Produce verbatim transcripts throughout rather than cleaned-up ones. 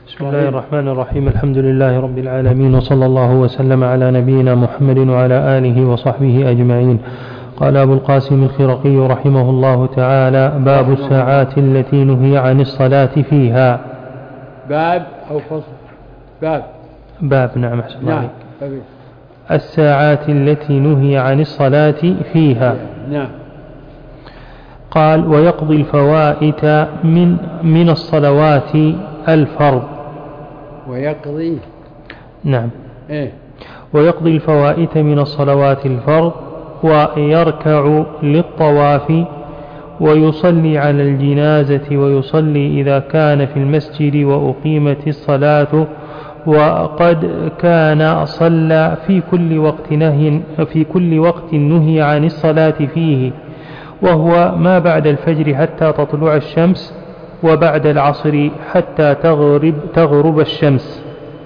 بسم الله الرحمن الرحيم. الحمد لله رب العالمين، وصلى الله وسلم على نبينا محمد وعلى آله وصحبه أجمعين. قال أبو القاسم الخرقي رحمه الله تعالى: باب الساعات التي نهي عن الصلاة فيها. باب أو فصل؟ باب باب نعم أحسن الله عليك. نعم. الساعات التي نهي عن الصلاة فيها. نعم. قال: ويقضي الفوائت من من الصلوات الفرض. ويقضي نعم إيه؟ ويقضي الفوائت من الصلوات الفرض، ويركع للطواف، ويصلي على الجنازة، ويصلي إذا كان في المسجد وأقيمت الصلاة، وقد كان صلى في كل وقت نهي في كل وقت نهي عن الصلاة فيه، وهو ما بعد الفجر حتى تطلع الشمس، وبعد العصر حتى تغرب تغرب الشمس.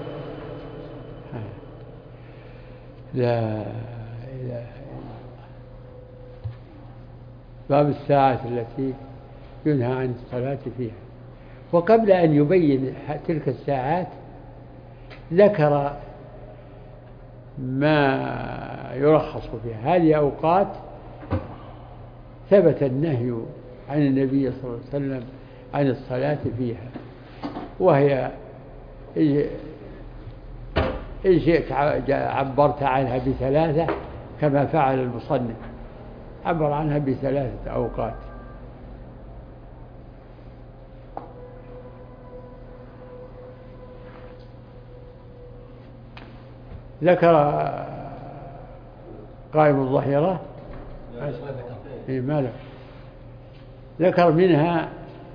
لا إله إلا الله. باب الساعة التي ينهى عن الصلاة فيها. وقبل أن يبين تلك الساعات ذكر ما يرخص فيها. هذه أوقات ثبت النهي عن النبي صلى الله عليه وسلم عن الصلاة فيها، وهي إن شئت عبرت عنها بثلاثة كما فعل المصنف، عبر عنها بثلاثة أوقات. ذكر قائم الظهيرة إيه ماذا ذكر منها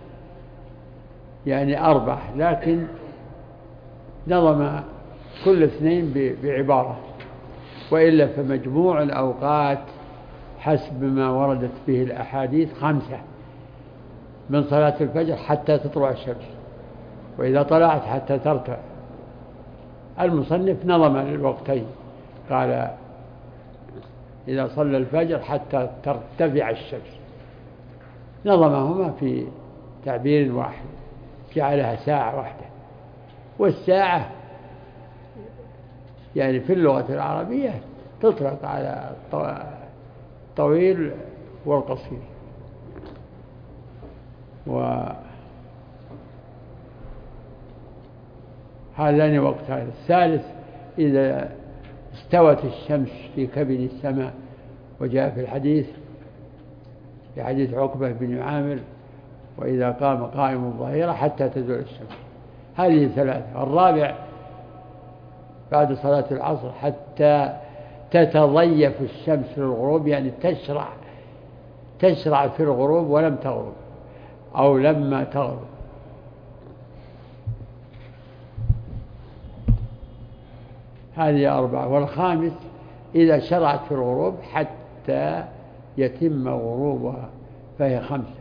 يعني أربع، لكن نظم كل اثنين بعبارة، وإلا فمجموع الأوقات حسب ما وردت به الأحاديث خمسة: من صلاة الفجر حتى تطلع الشمس، وإذا طلعت حتى ترتفع. المصنف نظم الوقتين، قال إذا صلى الفجر حتى ترتفع الشمس، نظمهما في تعبير واحد، جعلها ساعة واحدة. والساعة يعني في اللغة العربية تطلق على الطويل والقصير. وهذان وقتان. الثالث: إذا استوت الشمس في كبد السماء، وجاء في الحديث في حديث عقبة بن عامر: وإذا قام قائم الظهيرة حتى تزول الشمس. هذه ثلاثة. الرابع بعد صلاة العصر حتى تتضيف الشمس للغروب، يعني تشرع تشرع في الغروب ولم تغرب أو لما تغرب. هذه أربعة. والخامس: إذا شرعت في الغروب حتى يتم غروبها، فهي خمسة.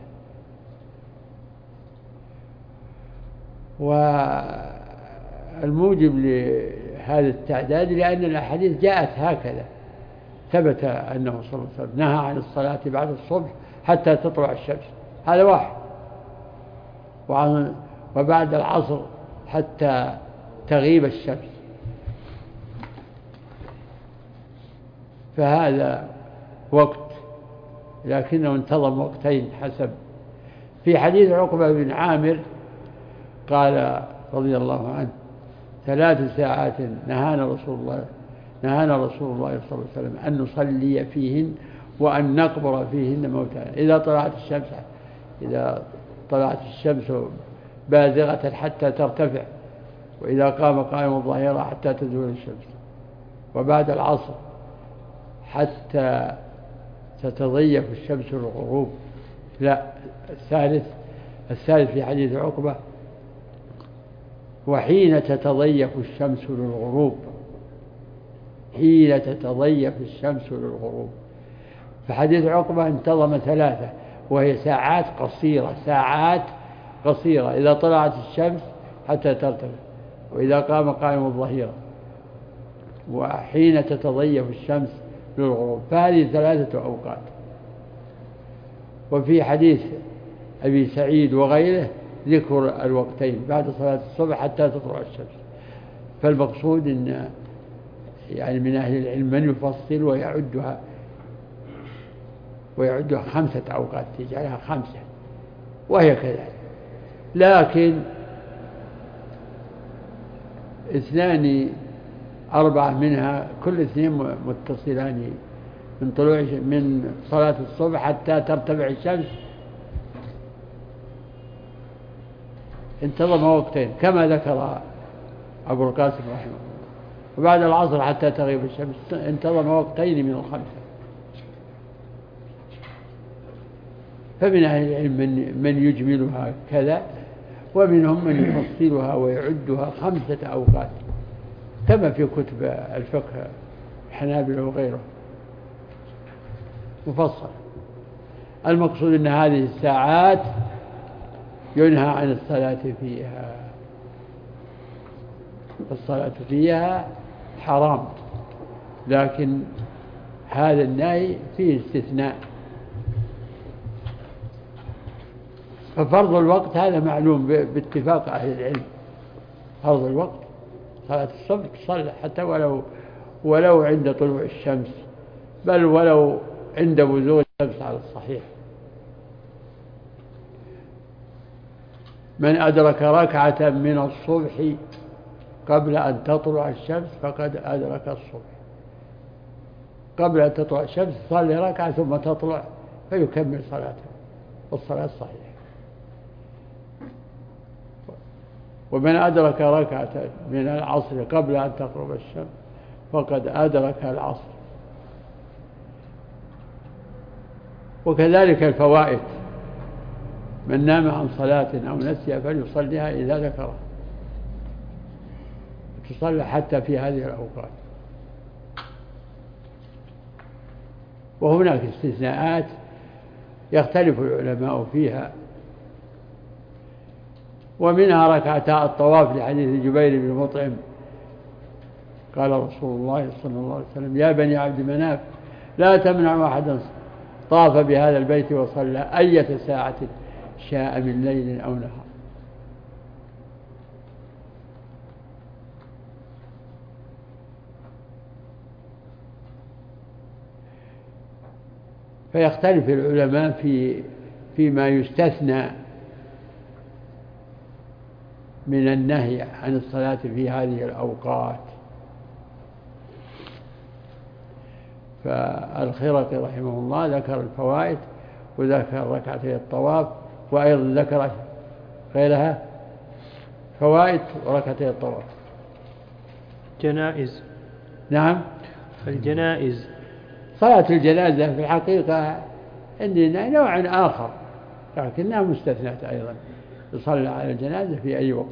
والموجب لهذا التعداد لأن الأحاديث جاءت هكذا، ثبت أنه صلى الله عليه وسلم نهى عن الصلاة بعد الصبح حتى تطلع الشمس، هذا واحد، وبعد العصر حتى تغيب الشمس، فهذا وقت، لكنه انتظم وقتين حسب. في حديث عقبة بن عامر قال رضي الله عنه: ثلاث ساعات نهانا رسول الله نهانا رسول الله صلى الله عليه وسلم أن نصلي فيهن وأن نقبر فيهن موتانا، إذا طلعت الشمس إذا طلعت الشمس بازغة حتى ترتفع، وإذا قام قائم الظهيرة حتى تزول الشمس، وبعد العصر حتى تتضيف الشمس للغروب. لا، الثالث الثالث في حديث عقبة: وحين تتضيف الشمس للغروب، حين تتضيف الشمس للغروب. فحديث عقبة انتظم ثلاثة، وهي ساعات قصيرة ساعات قصيرة إذا طلعت الشمس حتى ترتفع، وإذا قام قائم الظهيرة، وحين تتضيف الشمس للغروب. فهذه ثلاثة أوقات. وفي حديث أبي سعيد وغيره ذكر الوقتين بعد صلاة الصبح حتى تطلع الشمس. فالمقصود أن يعني من أهل العلم من يفصل ويعدها ويعدها خمسة أوقات، يجعلها خمسة وهي كذلك. لكن اثنان أربعة منها كل اثنين متصلان من طلوع من صلاة الصبح حتى ترتفع الشمس انتظم وقتين كما ذكر أبو القاسم رحمه الله، وبعد العصر حتى تغيب الشمس انتظم وقتين من الخمسة. فمن أهل العلم من, من يجملها كذا، ومنهم من يفصلها ويعدها خمسة أوقات كما في كتب الفقه الحنابلة وغيره مفصل. المقصود أن هذه الساعات ينهى عن الصلاة فيها، الصلاة فيها حرام، لكن هذا النهي فيه استثناء. ففرض الوقت هذا معلوم باتفاق أهل العلم، فرض الوقت صلاة الصبح تصلى حتى ولو ولو عند طلوع الشمس، بل ولو عند بزوغ الشمس على الصحيح. من أدرك ركعة من الصبح قبل أن تطلع الشمس فقد أدرك الصبح. قبل أن تطلع الشمس صلي ركعة ثم تطلع فيكمل صلاته والصلاة صحيحة. ومن أدرك ركعة من العصر قبل أن تغرب الشمس فقد أدرك العصر. وكذلك الفوائد، من نام عن صلاة أو نسيها فليصليها إذا ذكرها، تصلى حتى في هذه الأوقات. وهناك استثناءات يختلف العلماء فيها، ومنها ركعتا الطواف لحديث جبير بن مطعم قال رسول الله صلى الله عليه وسلم: يا بني عبد مناف لا تمنعوا أحدا طاف بهذا البيت وصلى أية ساعة شاء من ليل أو نهار. فيختلف العلماء في فيما يستثنى من النهي عن الصلاة في هذه الأوقات. فالخرقي رحمه الله ذكر الفوائد وذكر ركعتي الطواف، وأيضا ذكر غيرها فوائد وركعتي الطواف. جنائز. نعم، الجنائز صلاة الجنازة في الحقيقة عندنا نوع آخر لكنها مستثنات أيضا، يصلى على الجنازة في أي وقت.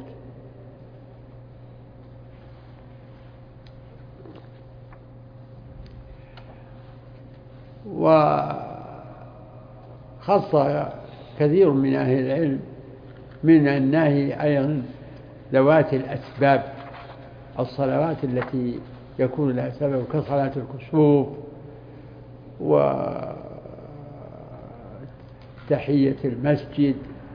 وخص كثير من أهل العلم من النهي أيضا ذوات الأسباب، الصلوات التي يكون لها سبب كصلاة الكسوف وتحية المسجد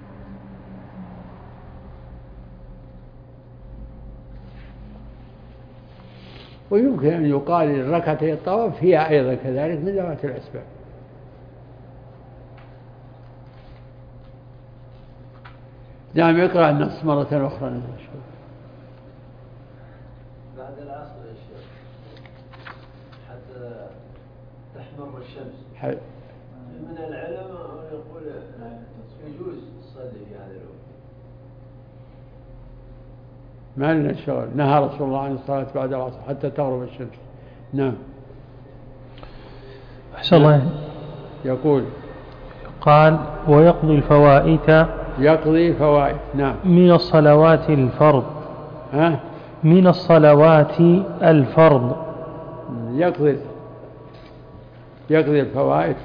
ويمكن أن يقال ركعتي الطواف هي أيضا كذلك من ذوات الأسباب. نعم، يقرأ النص مرة أخرى. بعد العصر يا شيخ حتى تحمر الشمس حل. من العلماء يقول يجوز تصلي في هذا الوقت. ما لنا شغل، نهى رسول الله عن الصلاة بعد العصر حتى تغرب الشمس. نعم. أحسن الله. يقول قال: ويقضي الفوائت. يقضي فوائد. نعم. من الصلوات الفرض. ها؟ من الصلوات الفرض. يقضي يقضي الفوائد،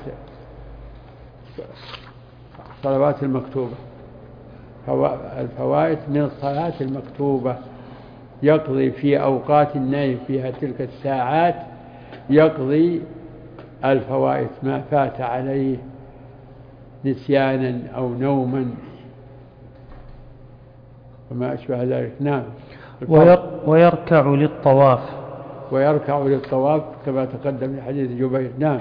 الصلوات المكتوبة، الفوائد من الصلاة المكتوبة، يقضي في أوقات النهي فيها تلك الساعات، يقضي الفوائد ما فات عليه نسيانا أو نوما وما أشبه ذلك. نعم. ويركع للطواف ويركع للطواف كما تقدم في حديث جبير. نعم.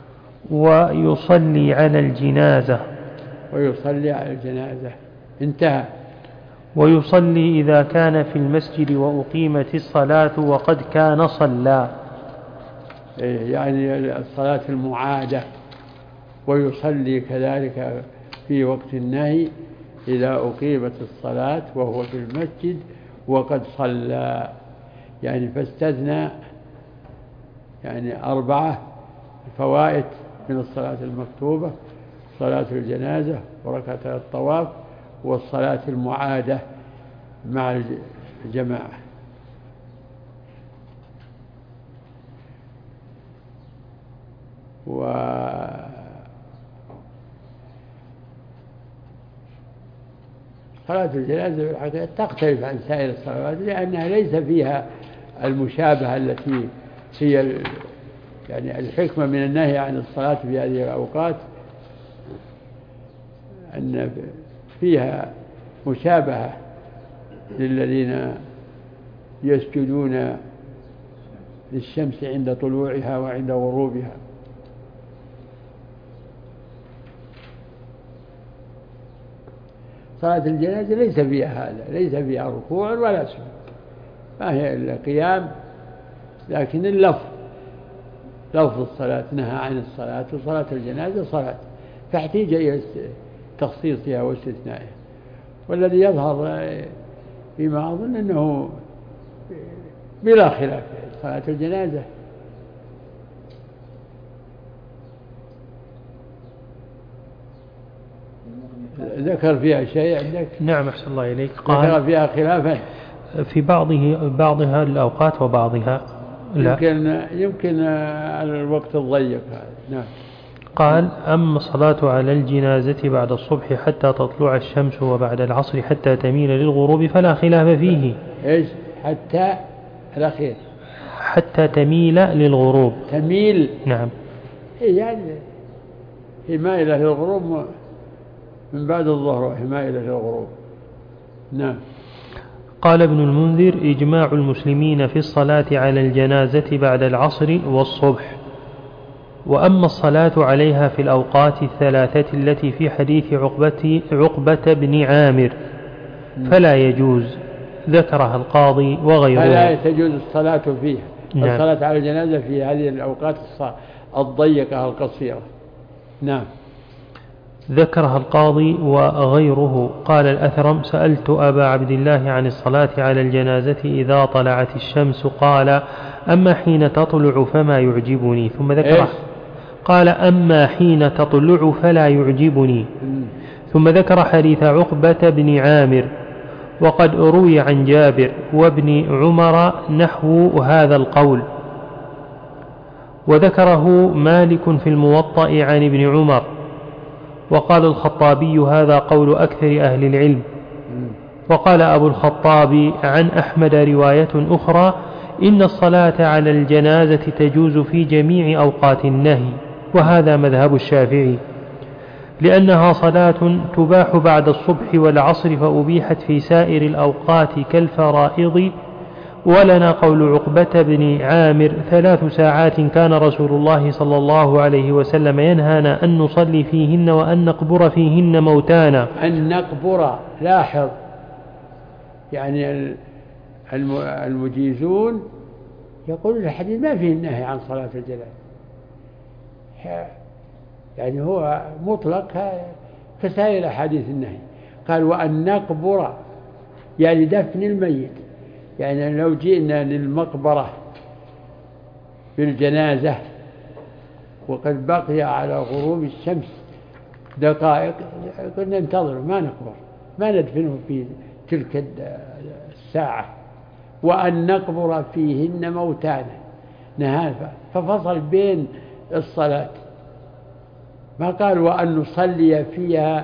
ويصلي على الجنازة ويصلي على الجنازة. انتهى. ويصلي إذا كان في المسجد وأقيمت الصلاة وقد كان صلى، يعني الصلاة المعادة. ويصلي كذلك في وقت النهي إذا أقيمت الصلاة وهو في المسجد وقد صلى، يعني فاستثنى يعني أربعة فوائد من الصلاة المكتوبة: صلاة الجنازة وركعة الطواف والصلاة المعادة مع الجماعة. و صلاة الجنازة في الحقيقة تختلف عن سائر الصلوات لأنها ليس فيها المشابهة التي هي يعني الحكمة من النهي عن الصلاة في هذه الأوقات، أن فيها مشابهة للذين يسجدون للشمس عند طلوعها وعند غروبها. صلاة الجنازة ليس فيها هذا، ليس فيها ركوع ولا سجود، ما هي إلا قيام، لكن اللفظ لفظ الصلاة نهى عن الصلاة، وصلاة الجنازة صلاة، فاحتاج إلى تخصيصها واستثنائها. والذي يظهر فيما أظن أنه بلا خلاف صلاة الجنازة ذكر فيها شيء عندك؟ نعم أحسن الله إليك. ذكر فيها خلافا في بعضه بعضها الأوقات وبعضها لا. يمكن يمكن الوقت الضيق هذا. نعم. قال: أما الصلاة على الجنازة بعد الصبح حتى تطلع الشمس وبعد العصر حتى تميل للغروب فلا خلاف فيه. إيش حتى الأخير؟ حتى تميل للغروب. تميل. نعم. يعني هي مائلة للغروب من بعد الظهر وهي مائلة للغروب. نعم. قال ابن المنذر: إجماع المسلمين في الصلاة على الجنازة بعد العصر والصبح. وأما الصلاة عليها في الأوقات الثلاثة التي في حديث عقبة, عقبة بن عامر فلا يجوز، ذكرها القاضي وغيره. فلا تجوز الصلاة فيها. نعم. الصلاة على الجنازة في هذه الأوقات الضيقة القصيرة. نعم. ذكرها القاضي وغيره. قال الأثرم: سألت أبا عبد الله عن الصلاة على الجنازة إذا طلعت الشمس، قال: أما حين تطلع فما يعجبني. ثم ذكر قال: أما حين تطلع فلا يعجبني. ثم ذكر حديث عقبة بن عامر. وقد روي عن جابر وابن عمر نحو هذا القول، وذكره مالك في الموطأ عن ابن عمر. وقال الخطابي: هذا قول أكثر أهل العلم. وقال أبو الخطاب عن أحمد رواية أخرى: إن الصلاة على الجنازة تجوز في جميع أوقات النهي، وهذا مذهب الشافعي، لأنها صلاة تباح بعد الصبح والعصر فأبيحت في سائر الأوقات كالفرائض. ولنا قول عقبة بن عامر: ثلاث ساعات كان رسول الله صلى الله عليه وسلم ينهانا أن نصلي فيهن وأن نقبر فيهن موتانا. أن نقبر، لاحظ، يعني المجيزون يقول الحديث ما فيه النهي عن صلاة الجنازة، يعني هو مطلق كسائر أحاديث النهي. قال: وأن نقبر يعني دفن الميت، يعني لو جئنا للمقبرة بالجنازة وقد بقي على غروب الشمس دقائق كنا ننتظر، ما نقبر، ما ندفنه في تلك الساعة. وأن نقبر فيهن موتانا، نهاية، ففصل بين الصلاة، ما قال وأن نصلي فيها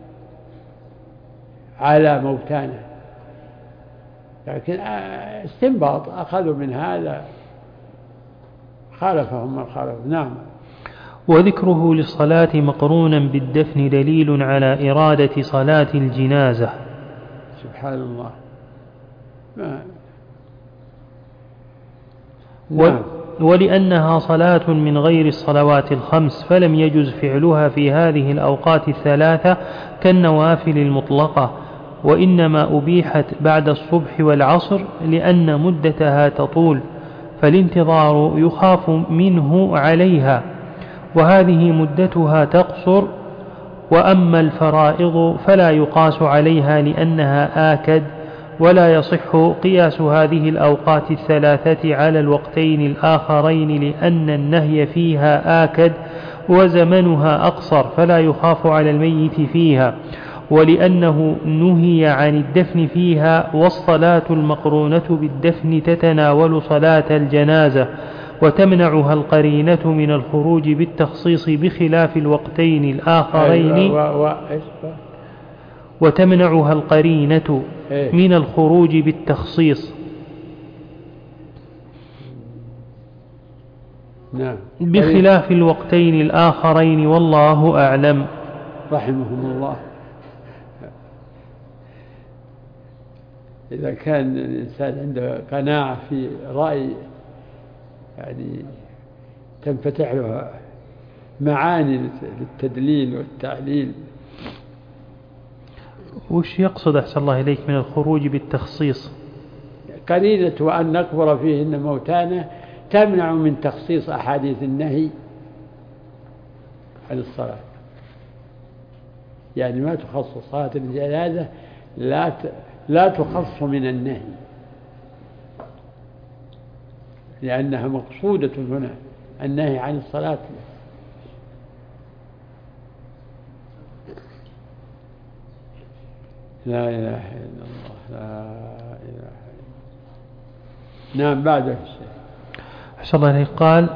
على موتانا، لكن استنباط أخذوا من هذا، خالفهم من خالف. نعم. وذكره للصلاة مقرونا بالدفن دليل على إرادة صلاة الجنازة. سبحان الله. ما نعم. ولأنها صلاة من غير الصلوات الخمس فلم يجز فعلها في هذه الأوقات الثلاثة كالنوافل المطلقة، وإنما أبيحت بعد الصبح والعصر لأن مدتها تطول فالانتظار يخاف منه عليها، وهذه مدتها تقصر. وأما الفرائض فلا يقاس عليها لأنها آكد، ولا يصح قياس هذه الأوقات الثلاثة على الوقتين الآخرين لأن النهي فيها آكد وزمنها أقصر فلا يخاف على الميت فيها، ولأنه نهي عن الدفن فيها، والصلاة المقرونة بالدفن تتناول صلاة الجنازة وتمنعها القرينة من الخروج بالتخصيص بخلاف الوقتين الآخرين، وتمنعها القرينة من الخروج بالتخصيص بخلاف الوقتين الآخرين، والله أعلم. رحمهم الله. إذا كان الإنسان عنده قناعة في رأي يعني تنفتح له معاني للتدليل والتعليل. وش يقصد أحسن الله إليك من الخروج بالتخصيص؟ قرينة وأن نكبر فيهن موتانا تمنع من تخصيص أحاديث النهي عن الصلاة، يعني ما تخصص صلاة الجنازة لا لا تخص من النهي لأنها مقصودة هنا، النهي عن الصلاة. لا إله إلا الله، لا إله إلا الله. نعم. بعده الشيء أحسن الله إليك قال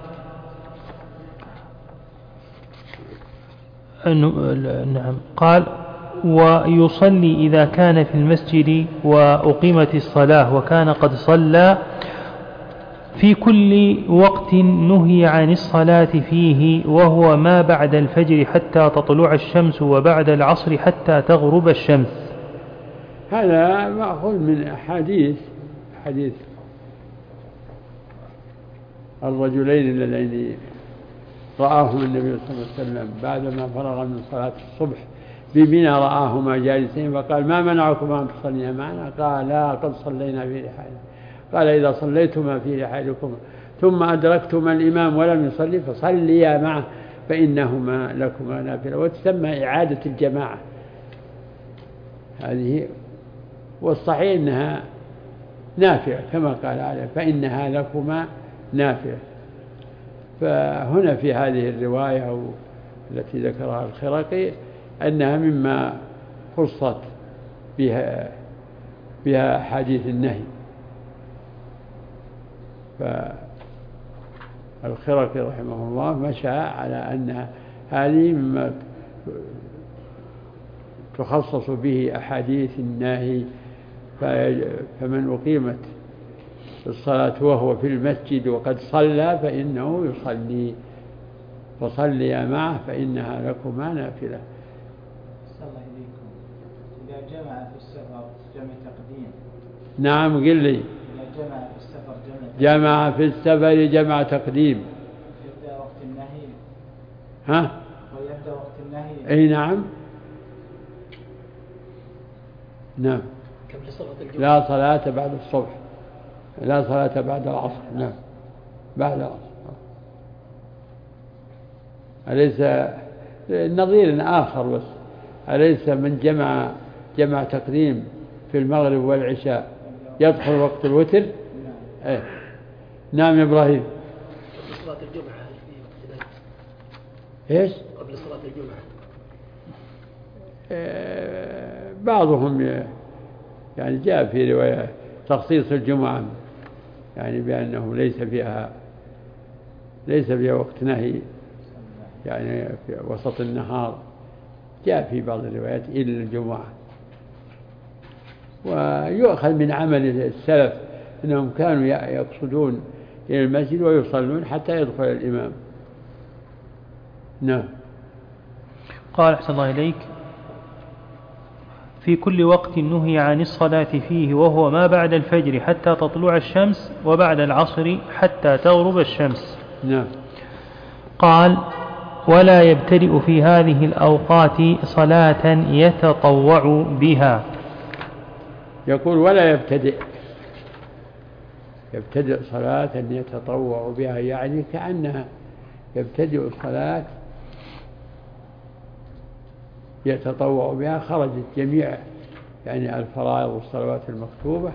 نعم قال ويصلي إذا كان في المسجد وأقيمت الصلاة وكان قد صلى في كل وقت نهي عن الصلاة فيه، وهو ما بعد الفجر حتى تطلع الشمس وبعد العصر حتى تغرب الشمس. هذا مأخوذ من أحاديث حديث الرجلين اللذين رآهم النبي صلى الله عليه وسلم بعدما فرغ من صلاة الصبح بمنى، رآهما جالسين فقال ما منعكما أن تصليا معنا؟ قال لا قد صلينا في رحالنا. قال إذا صليتما في رحالكما ثم أدركتما الإمام ولم يصلي فصليا معه فإنهما لكما نافلة، وتسمى إعادة الجماعة هذه، والصحيح أنها نافلة كما قال عليه فإنها لكما نافلة. فهنا في هذه الرواية التي ذكرها الخرقي أنها مما خصت بها بها حديث النهي. فالخرقي رحمه الله مشى على أن هذه مما تخصص به أحاديث النهي، فمن أقيمت الصلاة وهو في المسجد وقد صلى فإنه يصلي، فصلي معه فإنها لكما نافلة. الله إليكم إذا جمع في السفر جمع تقديم. نعم قل لي. إذا جمع في السفر جمع جمع في السفر جمع تقديم. يبدأ وقت النهي. ها؟ ويبدأ وقت النهي. أي نعم. نعم. لا صلاة بعد الصبح، لا صلاة بعد العصر. نعم بعد العصر. أليس نظير آخر بس، أليس من جمع جمع تقديم في المغرب والعشاء يدخل وقت الوتر؟ نعم. ايه. نعم يا إبراهيم. قبل صلاة الجمعة هل في وقت ايش؟ قبل صلاة الجمعة. إيه بعضهم يعني جاء في رواية تخصيص الجمعة يعني بأنه ليس فيها ليس فيها وقت نهي يعني في وسط النهار، جاء في بعض الروايات إلا الجمعة. ويؤخذ من عمل السلف أنهم كانوا يقصدون إلى المسجد ويصلون حتى يدخل الإمام. نعم. قال أحسن الله إليك في كل وقت نهي عن الصلاة فيه، وهو ما بعد الفجر حتى تطلع الشمس، وبعد العصر حتى تغرب الشمس. نعم. قال: ولا يبتدئ في هذه الأوقات صلاة يتطوع بها. يقول ولا يبتدئ يبتدئ صلاة يتطوع بها، يعني كأنها يبتدئ الصلاة يتطوع بها، خرجت جميع يعني الفرائض والصلوات المكتوبة،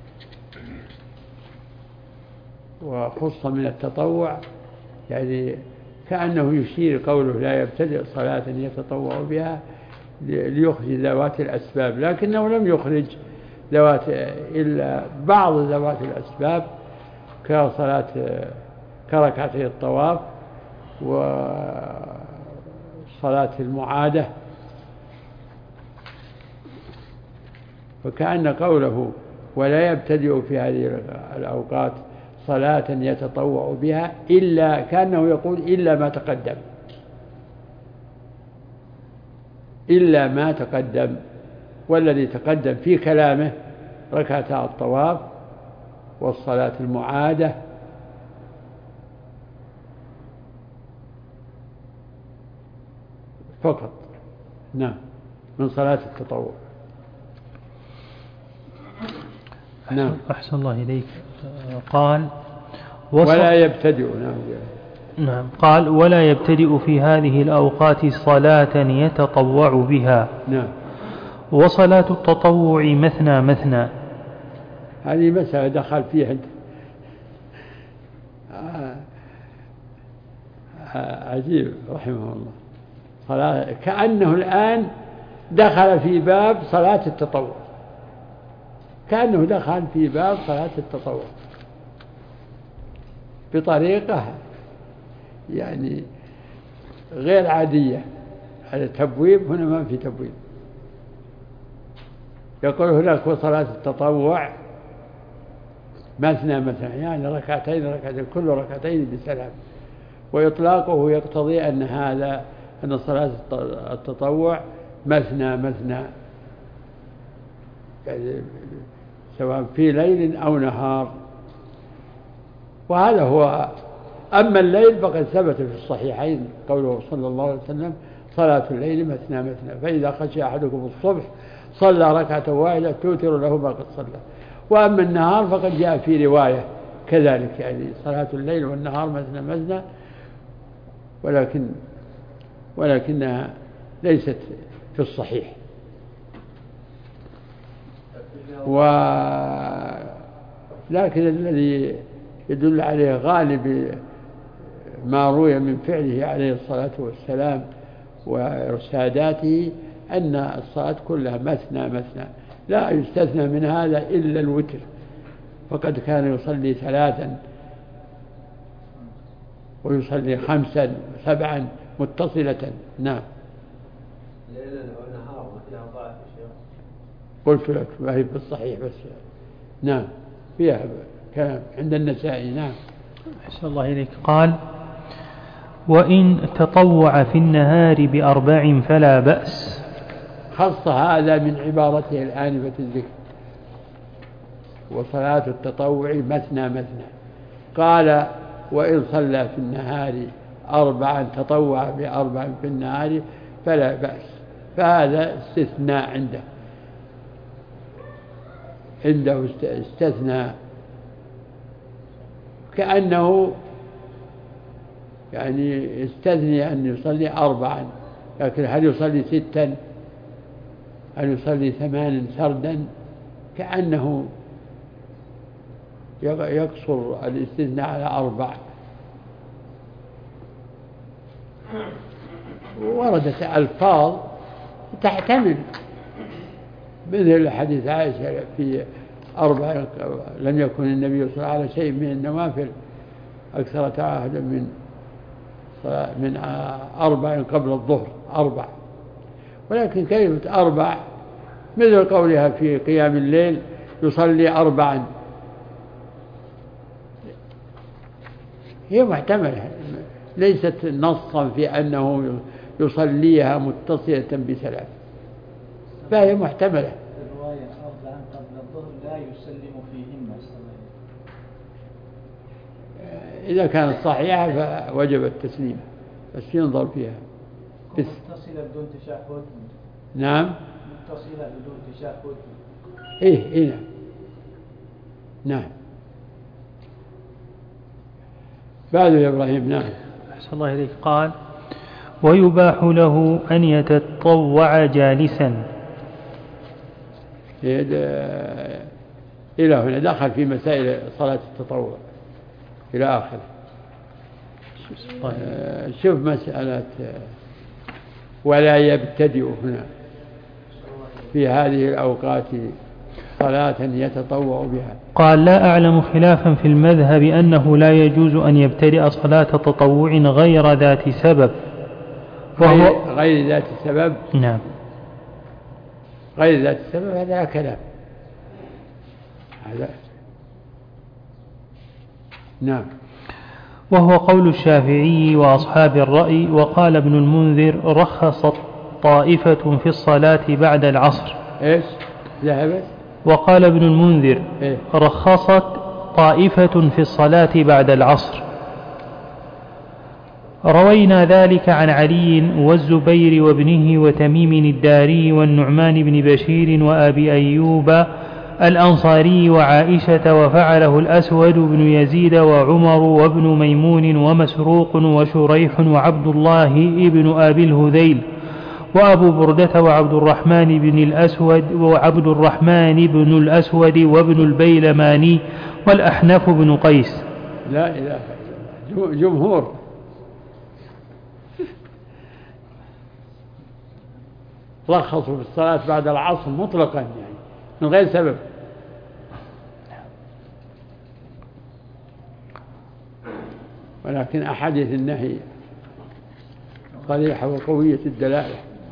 وخص من التطوع، يعني كأنه يشير قوله لا يبتدئ صلاة يتطوع بها ليخرج ذوات الأسباب، لكنه لم يخرج ذوات إلا بعض ذوات الأسباب كصلاة كركعتي الطواف وصلاة المعادة. فكأن قوله ولا يبتدئ في هذه الأوقات صلاة يتطوع بها إلا، كأنه يقول إلا ما تقدم، إلا ما تقدم، والذي تقدم في كلامه ركعتا الطواف والصلاة المعادة فقط. نعم، من صلاة التطوع. نعم. أحسن الله إليك. قال: ولا يبتدئ. نعم. نعم. قال: ولا يبتدئ في هذه الأوقات صلاة يتطوع بها. نعم. وصلاة التطوع مثنى مثنى. هذه مسألة دخل فيها عجيب رحمه الله. صلاة كأنه الآن دخل في باب صلاة التطوع، كأنه دخل في باب صلاة التطوع بطريقة يعني غير عادية. هذا تبويب، هنا ما في تبويب. يقول هناك وصلاة التطوع مثنى مثنى، يعني ركعتين ركعتين كل ركعتين بسلام، وإطلاقه يقتضي أن هذا أن صلاة التطوع مثنى مثنى، يعني سواء في ليل أو نهار. وهذا هو. أما الليل فقد ثبت في الصحيحين قوله صلى الله عليه وسلم صلاة الليل مثنى مثنى، فإذا خشي أحدكم الصبح صلى ركعة واحدة توتر له ما قد صلى. وأما النهار فقد جاء في رواية كذلك، يعني صلاة الليل والنهار مثنى مثنى، ولكن ولكنها ليست في الصحيح. ولكن الذي يدل عليه غالب ما روي من فعله عليه الصلاة والسلام وإرشاداته أن الصلاة كلها مثنى مثنى، لا يستثنى من هذا إلا الوتر، فقد كان يصلي ثلاثا ويصلي خمسا سبعا متصلة. نعم. ليلا ونهار ما فيها ضعف يا شيخ؟ قلت لك ما هي بالصحيح بس. نعم فيها كلام عند النسائي. نعم. أحسن الله إليك. قال: وإن تطوع في النهار بأربع فلا بأس. خص هذا من عبارته الآنفة الذكر، وصلاة التطوع مثنى مثنى. قال: وإن صلى في النهار أربعا تطوع بأربع في النهار فلا بأس، فهذا استثناء عنده عنده استثناء، كأنه يعني استثني أن يصلي أربعا، لكن هل يصلي ستا؟ هل يصلي ثمانا سردا؟ كأنه يقصر الاستثناء على أربع. وردت ألفاظ تحتمل، مثل حديث عائشة في أربع لم يكن النبي صلى الله عليه وسلم على شيء من النوافل أكثر تعاهدا من من أربع قبل الظهر أربع، ولكن كلمة أربع مثل قولها في قيام الليل يصلي أربعا، هي محتملة، ليست نصا في أنه يصليها متصلة بثلاث. فهي محتملة. الرواية أربعا قبل الظهر لا يسلم فيهن. إذا كانت صحيحة فوجب التسليم، بس ينظر فيها. بس متصلة بدون تشهد. نعم متصلة بدون تشهد. إيه إيه نعم نعم. بعد يا إبراهيم. نعم. أحسن الله إليك. قال ويباح له أن يتطوع جالسا. إلى هنا دخل في مسائل صلاة التطوع إلى آخره. شوف مسألة ولا يبتدئ هنا في هذه الأوقات صلاة يتطوع بها. قال لا أعلم خلافا في المذهب أنه لا يجوز أن يبتدئ صلاة تطوع غير ذات سبب، وهو غير ذات السبب. نعم غير ذات السبب هذا كلام هذا. نعم. وهو قول الشافعي وأصحاب الرأي. وقال ابن المنذر رخصت طائفة في الصلاة بعد العصر. إيش ذهبت؟ وقال ابن المنذر إيه؟ رخصت طائفة في الصلاة بعد العصر. روينا ذلك عن علي والزبير وابنه وتميم الداري والنعمان بن بشير وأبي أيوب الأنصاري وعائشة، وفعله الأسود بن يزيد وعمر وابن ميمون ومسروق وشريح وعبد الله ابن أبي الهذيل وأبو بردة وعبد الرحمن بن الأسود وعبد الرحمن بن الأسود وابن البيلماني والأحنف بن قيس. لا إله إلا الله. جمهور. رخصوا في الصلاة بعد العصر مطلقا يعني من غير سبب. ولكن أحاديث النهي صريحة وقوية الدلالة.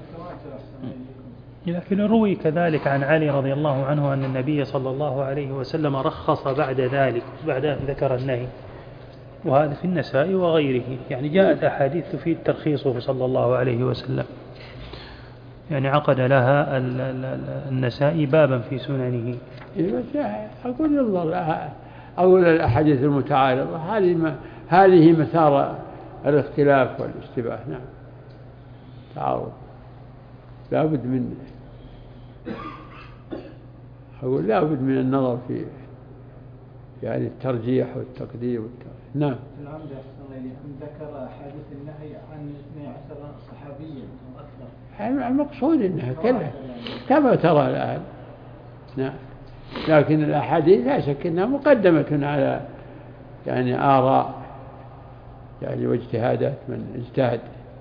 لكن روي كذلك عن علي رضي الله عنه أن النبي صلى الله عليه وسلم رخص بعد ذلك، بعد أن ذكر النهي، وهذا في النساء وغيره. يعني جاءت أحاديث تفيد ترخيصه صلى الله عليه وسلم، يعني عقد لها النسائي بابا في سننه. أقول ينظر لها، أقول الأحاديث المتعارضة هذه هذه مسار الاختلاف والاشتباه. نعم تعارض لا بد من أقول لا بد من النظر في يعني الترجيح والتقديم والتقديم. نعم. العمدة ذكر أحاديث النهي عن اثني عشر صحابيا أو أكثر. المقصود أنها كلها كما ترى الآن. نعم. لكن الأحاديث لا شك أنها مقدمة على يعني آراء يعني واجتهادات من اجتهد.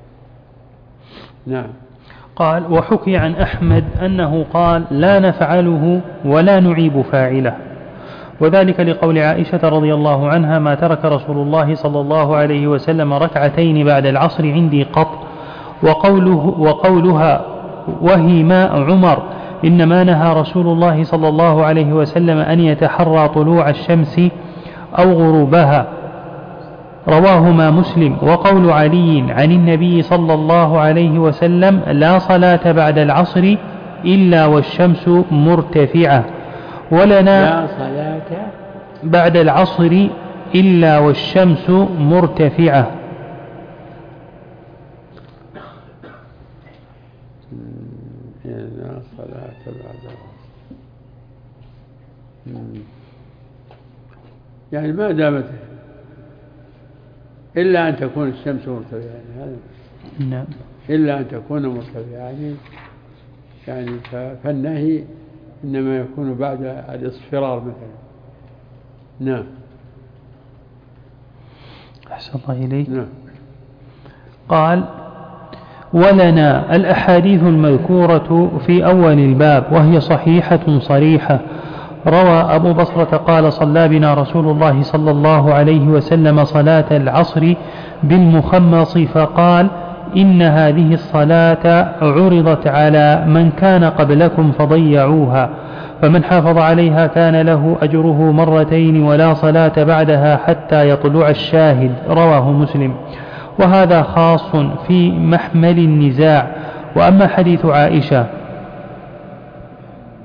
نعم. قال وحكي عن أحمد أنه قال لا نفعله ولا نعيب فاعله، وذلك لقول عائشة رضي الله عنها ما ترك رسول الله صلى الله عليه وسلم ركعتين بعد العصر عندي قط. وقوله وقولها وهي ماء عمر إنما نهى رسول الله صلى الله عليه وسلم أن يتحرى طلوع الشمس أو غروبها، رواهما مسلم. وقول علي عن النبي صلى الله عليه وسلم لا صلاة بعد العصر إلا والشمس مرتفعة، ولنا لا صلاة بعد العصر إلا والشمس مرتفعة. لا صلاة بعد العصر يعني ما دامت إلا أن تكون الشمس مرتفعة. هذا نعم. إلا أن تكون مرتفعة يعني يعني فالنهي إنما يكون بعد الاصفرار مثلا. نعم. أحسن الله إليك. نعم. قال ولنا الأحاديث المذكورة في أول الباب وهي صحيحة صريحة. روى أبو بصرة قال صلى بنا رسول الله صلى الله عليه وسلم صلاة العصر بالمخمص فقال إن هذه الصلاة عرضت على من كان قبلكم فضيعوها، فمن حافظ عليها كان له أجره مرتين ولا صلاة بعدها حتى يطلع الشاهد. رواه مسلم. وهذا خاص في محمل النزاع. وأما حديث عائشة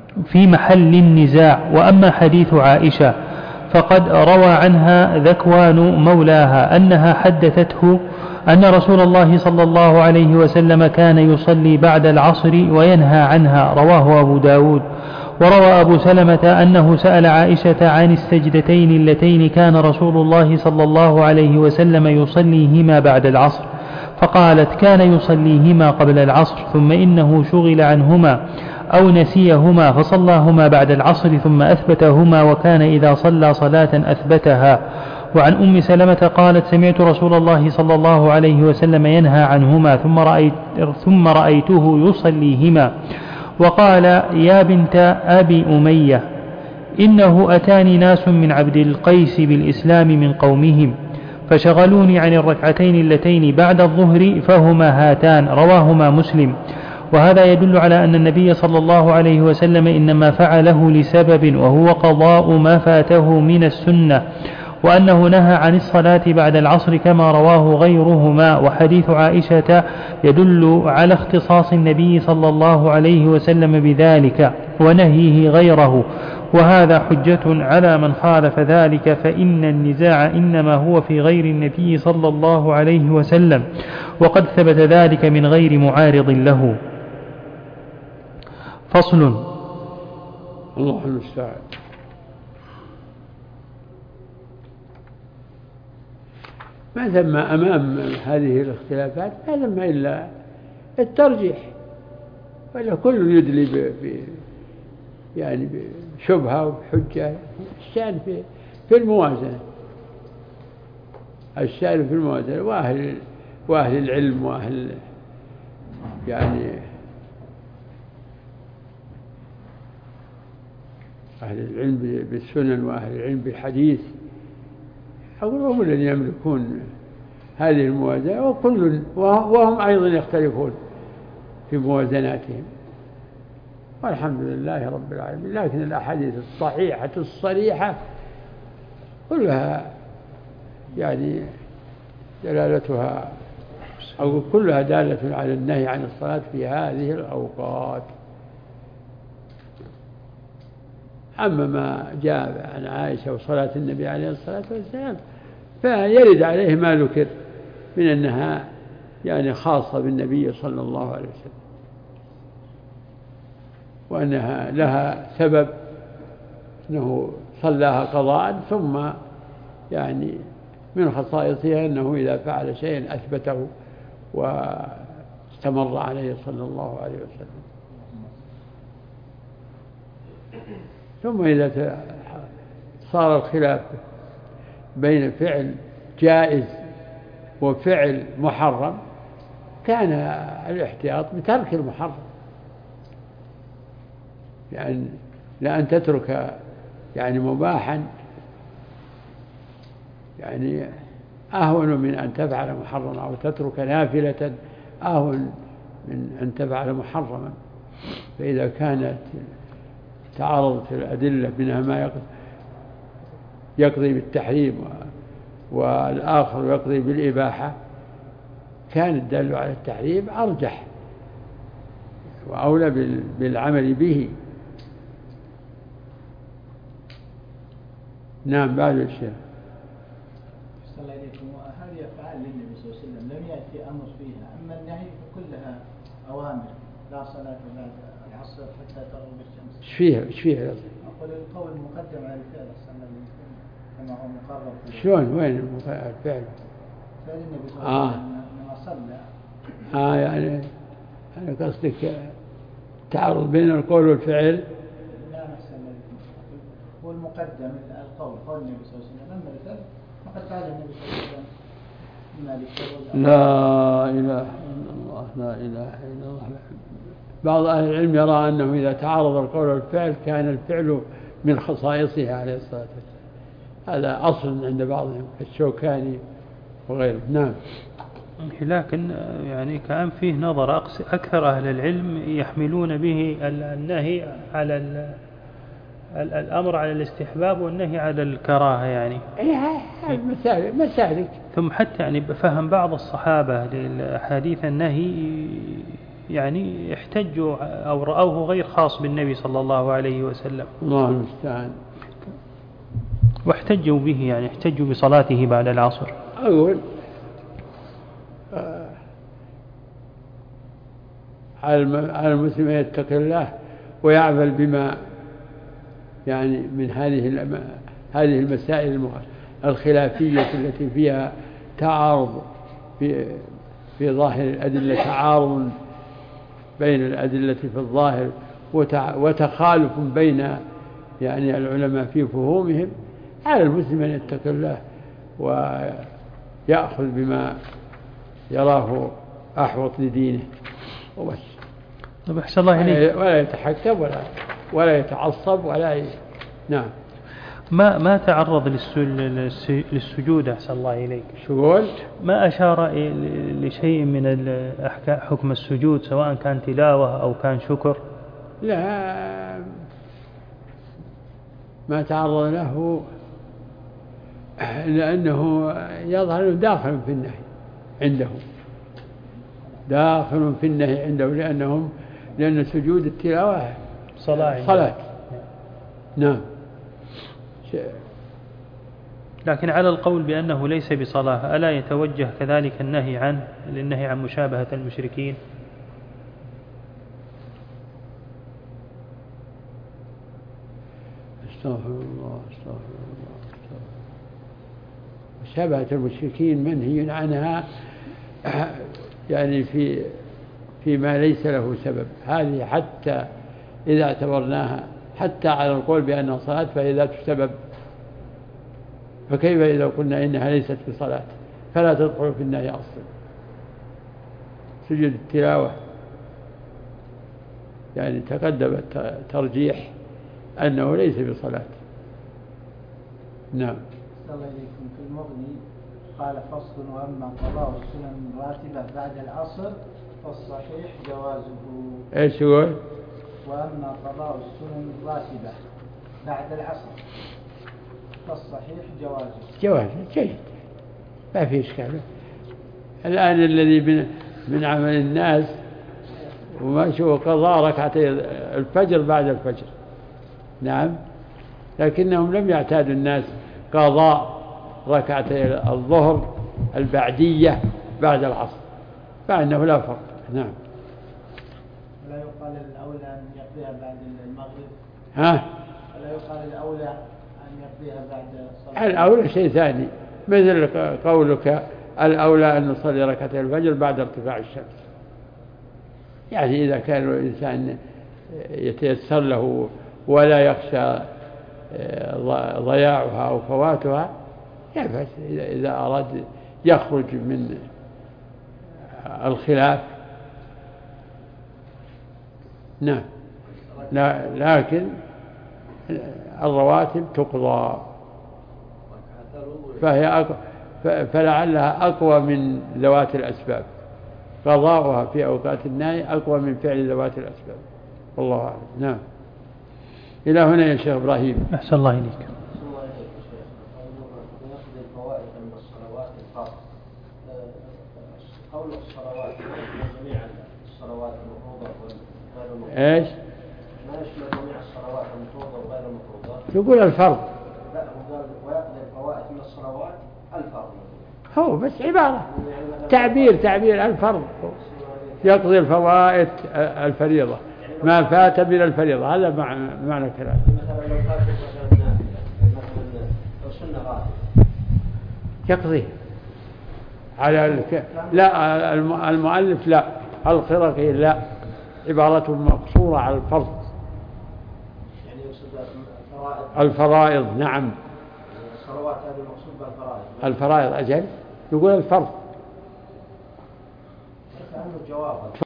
في محل النزاع. وأما حديث عائشة فقد روى عنها ذكوان مولاها أنها حدثته أن رسول الله صلى الله عليه وسلم كان يصلي بعد العصر وينهى عنها، رواه أبو داود. وروى أبو سلمة أنه سأل عائشة عن السجدتين اللتين كان رسول الله صلى الله عليه وسلم يصليهما بعد العصر، فقالت كان يصليهما قبل العصر ثم إنه شغل عنهما أو نسيهما فصلاهما بعد العصر ثم أثبتهما، وكان إذا صلى صلاة أثبتها. وعن أم سلمة قالت سمعت رسول الله صلى الله عليه وسلم ينهى عنهما ثم, رأيت ثم رأيته يصليهما. وقال يا بنت أبي أمية إنه أتاني ناس من عبد القيس بالإسلام من قومهم فشغلوني عن الركعتين اللتين بعد الظهر فهما هاتان، رواهما مسلم. وهذا يدل على أن النبي صلى الله عليه وسلم إنما فعله لسبب وهو قضاء ما فاته من السنة، وأنه نهى عن الصلاة بعد العصر كما رواه غيرهما. وحديث عائشة يدل على اختصاص النبي صلى الله عليه وسلم بذلك ونهيه غيره، وهذا حجة على من خالف ذلك، فإن النزاع إنما هو في غير النبي صلى الله عليه وسلم، وقد ثبت ذلك من غير معارض له. فصل. الله المستعان. ما ثم أمام هذه الاختلافات ما ثم إلا الترجيح، ولا كل يدلي ب يعني بشبهة وبحجة. الشأن في في الموازنة، الشأن في الموازنة، وأهل وأهل العلم وأهل يعني أهل العلم بالسنن وأهل العلم بالحديث أقول هم الذين يملكون هذه الموازنة، وكل وهم أيضا يختلفون في موازناتهم، والحمد لله رب العالمين. لكن الأحاديث الصحيحة الصريحة كلها يعني دلالتها أو كلها دالة على النهي عن الصلاة في هذه الأوقات. أما ما جاء عن عائشة وصلاة النبي عليه الصلاة والسلام فيرد عليه ما ذكر من أنها يعني خاصة بالنبي صلى الله عليه وسلم، وأنها لها سبب أنه صلاها قضاء، ثم يعني من خصائصها أنه إذا فعل شيئا أثبته واستمر عليه صلى الله عليه وسلم. ثم إذا صار الخلاف بين فعل جائز وفعل محرم كان الاحتياط بترك المحرم، لأن لأن تترك يعني مباحا يعني أهون من أن تفعل محرما، أو تترك نافلة أهون من أن تفعل محرما. فإذا كانت تعارضت الأدلة منها ما يقضي بالتحريم والآخر يقضي بالإباحة كان الدال على التحريم أرجح وأولى بالعمل به. نعم. بعد الشيء صلى الله عليه وسلم هذه أفعال للنبي صلى الله عليه وسلم لم يأتي أمر فيها، أما النهي فكلها أوامر، لا صلاة بعد العصر حتى تغرب الشمس. ايش فيها ايش فيها يا أقول القول مقدم على الفعل صلى الله عليه وسلم كما هو مقرر. شلون وين الفعل؟ فعل النبي صلى الله عليه وسلم لما صلى. آه يعني أنا قصدك تعارض بين القول والفعل؟ لا نحسن هو المقدم القول قول النبي صلى الله عليه وسلم، أما الفعل فقد قال النبي صلى الله عليه وسلم لا إله إلا الله لا إله إلا الله. بعض أهل العلم يرى أنه إذا تعارض القول والفعل كان الفعل من خصائصه عليه الصلاة والسلام. هذا أصل عند بعضهم كالشوكاني وغيره. نعم. لكن يعني كان فيه نظر أكثر أهل العلم يحملون به النهي على الأمر على الاستحباب والنهي على الكراهة يعني. مسالك. ثم حتى يعني بفهم بعض الصحابة للحديث النهي يعني احتجوا أو رأوه غير خاص بالنبي صلى الله عليه وسلم. الله المستعان. واحتجوا به، يعني احتجوا بصلاته بعد العصر. أقول آه على المسلم أن يتقي الله ويعمل بما يعني من هذه هذه المسائل الخلافية التي فيها تعارض في في ظاهر الأدلة، تعارض بين الأدلة في الظاهر وتخالف بين يعني العلماء في فهومهم. على المسلم أن يتقي الله ويأخذ بما يراه أحوط لدينه وبس. طيب أحسن الله إليك. ولا يتحكم ولا ولا يتعصب ولا ي... نعم. ما ما تعرض للسجود أحسن الله إليك. شغل ما أشار لشيء من الأحكام حكم السجود سواء كان تلاوة أو كان شكر؟ لا، ما تعرض له لأنه يظهر داخل في النهي عندهم، داخل في النهي عندهم، لأنهم لأن سجود التلاوة صلاة, صلاة. نعم. لكن على القول بأنه ليس بصلاة ألا يتوجه كذلك النهي عنه للنهي عن مشابهة المشركين؟ استغفر الله استغفر الله استغفر الله. مشابهة المشركين منهي عنها يعني في فيما ليس له سبب. هذه حتى إذا اعتبرناها حتى على القول بأنها صلاة فهي ذات سبب، فكيف إذا قلنا إنها ليست بصلاة؟ فلا تدخل في النهي أصلا. سجود التلاوة يعني تقدم الترجيح أنه ليس بصلاة. نعم. صلى الله عليكم. في المغني قال فصل: وأما قضاء السنن الراتبة بعد العصر فالصحيح جوازه. ايش يقول؟ وأما قضاء السنن الراتبة بعد العصر فالصحيح جوازه. جوازه جيد، ما في إشكال. الآن الذي من, من عمل الناس وما شو قضاء ركعتي الفجر بعد الفجر. نعم، لكنهم لم يعتادوا الناس قضاء ركعتي الظهر البعدية بعد العصر، فإنه لا فرق. نعم. لا يقال الأولى أن يقضيها بعد المغرب؟ ها؟ لا يقال الأولى أن يقضيها بعد صلاة؟ الأولى شيء ثاني، مثل قولك الأولى أن نصلي ركعتي الفجر بعد ارتفاع الشمس. يعني إذا كان الإنسان يتيسر له ولا يخشى ضياعها أو فواتها يفعل. إذا أراد يخرج من الخلاف. نعم. لكن الرواتب تقضى، فهي أقوى، فلعلها أقوى من ذوات الأسباب. قضاؤها في أوقات النهي أقوى من فعل ذوات الأسباب. والله أعلم. نعم. إلى هنا يا شيخ إبراهيم. أحسن الله إليك. أحسن الله إليك يا شيخ. ونقضي الفوائد من الصلوات الفرض. قول الصلوات جميع الصلوات المفروضة وغير المفروضة. إيش؟ ما يشمل جميع الصلوات المفروضة وغير المفروضة. تقول الفرض. لا، هو قال ويقضي الفوائد من الصلوات الفرض. هو بس عبارة تعبير تعبير الفرض يقضي الفوائد الفريضة ما فات من الفريضة. هذا معنى الكلام. مثلا لو فات مثلا مثلا لو سنة راتبة يقضي على الك... لا المؤلف لا، الخرقي لا، عبارته مقصورة على الفرض. يعني يقصد الفرائض. الفرائض نعم. الصلوات هذه المقصود بالفرائض. الفرائض أجل يقول الفرض. كأنه جواب.